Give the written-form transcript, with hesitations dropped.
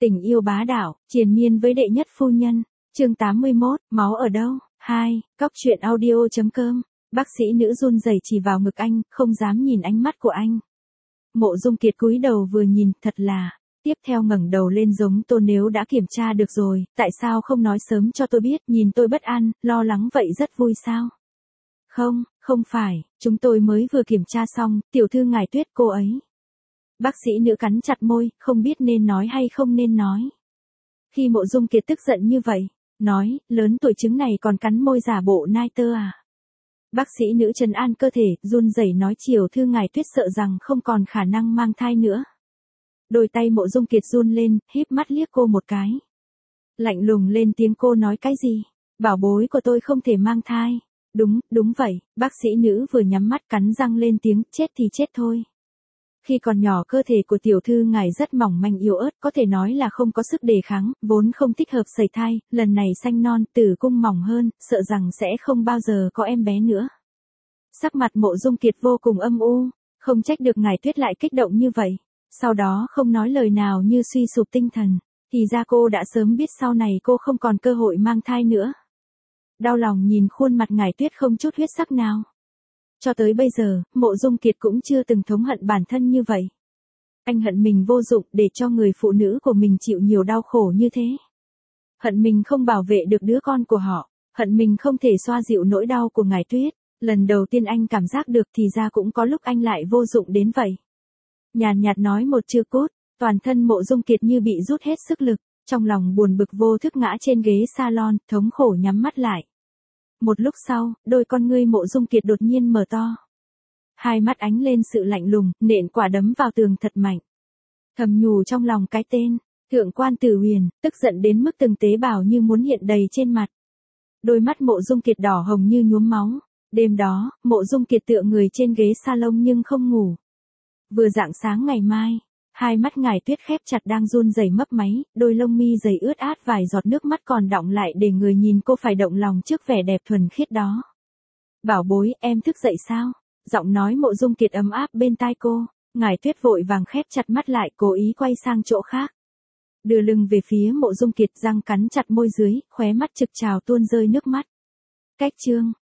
Tình yêu bá đạo, triền miên với đệ nhất phu nhân. Chương 81, máu ở đâu? 2, Cóc truyện audio.com. Bác sĩ nữ run rẩy chỉ vào ngực anh, không dám nhìn ánh mắt của anh. Mộ Dung Kiệt cúi đầu vừa nhìn, thật là. Tiếp theo ngẩng đầu lên giống tôi, nếu đã kiểm tra được rồi, tại sao không nói sớm cho tôi biết, nhìn tôi bất an, lo lắng vậy rất vui sao? Không phải, chúng tôi mới vừa kiểm tra xong, tiểu thư Ngải Tuyết cô ấy. Bác sĩ nữ cắn chặt môi, không biết nên nói hay không nên nói. Khi Mộ Dung Kiệt tức giận như vậy, nói, lớn tuổi chứng này còn cắn môi giả bộ nai tơ à? Bác sĩ nữ trấn an cơ thể, run rẩy nói tiểu thư Ngải Tuyết sợ rằng không còn khả năng mang thai nữa. Đôi tay Mộ Dung Kiệt run lên, híp mắt liếc cô một cái. Lạnh lùng lên tiếng, cô nói cái gì? Bảo bối của tôi không thể mang thai. Đúng vậy, bác sĩ nữ vừa nhắm mắt cắn răng lên tiếng, chết thì chết thôi. Khi còn nhỏ cơ thể của tiểu thư Ngải rất mỏng manh yếu ớt, có thể nói là không có sức đề kháng, vốn không thích hợp sẩy thai, lần này sanh non, tử cung mỏng hơn, sợ rằng sẽ không bao giờ có em bé nữa. Sắc mặt Mộ Dung Kiệt vô cùng âm u, không trách được Ngải Tuyết lại kích động như vậy. Sau đó không nói lời nào như suy sụp tinh thần, thì ra cô đã sớm biết sau này cô không còn cơ hội mang thai nữa. Đau lòng nhìn khuôn mặt Ngải Tuyết không chút huyết sắc nào. Cho tới bây giờ, Mộ Dung Kiệt cũng chưa từng thống hận bản thân như vậy. Anh hận mình vô dụng để cho người phụ nữ của mình chịu nhiều đau khổ như thế. Hận mình không bảo vệ được đứa con của họ, hận mình không thể xoa dịu nỗi đau của Ngải Tuyết. Lần đầu tiên anh cảm giác được thì ra cũng có lúc anh lại vô dụng đến vậy. Nhàn nhạt nói một chữ cốt, toàn thân Mộ Dung Kiệt như bị rút hết sức lực, trong lòng buồn bực vô thức ngã trên ghế salon, thống khổ nhắm mắt lại. Một lúc sau, đôi con ngươi Mộ Dung Kiệt đột nhiên mở to. Hai mắt ánh lên sự lạnh lùng, nện quả đấm vào tường thật mạnh. Thầm nhủ trong lòng cái tên, Thượng quan Tử Huyền, tức giận đến mức từng tế bào như muốn hiện đầy trên mặt. Đôi mắt Mộ Dung Kiệt đỏ hồng như nhuốm máu. Đêm đó, Mộ Dung Kiệt tựa người trên ghế salon nhưng không ngủ. Vừa rạng sáng ngày mai, hai mắt Ngải Tuyết khép chặt đang run rẩy mấp máy, đôi lông mi dày ướt át vài giọt nước mắt còn đọng lại để người nhìn cô phải động lòng trước vẻ đẹp thuần khiết đó. Bảo bối, em thức dậy sao? Giọng nói Mộ Dung Kiệt ấm áp bên tai cô. Ngải Tuyết vội vàng khép chặt mắt lại, cố ý quay sang chỗ khác. Đưa lưng về phía Mộ Dung Kiệt, răng cắn chặt môi dưới, khóe mắt trực trào tuôn rơi nước mắt. Cách chương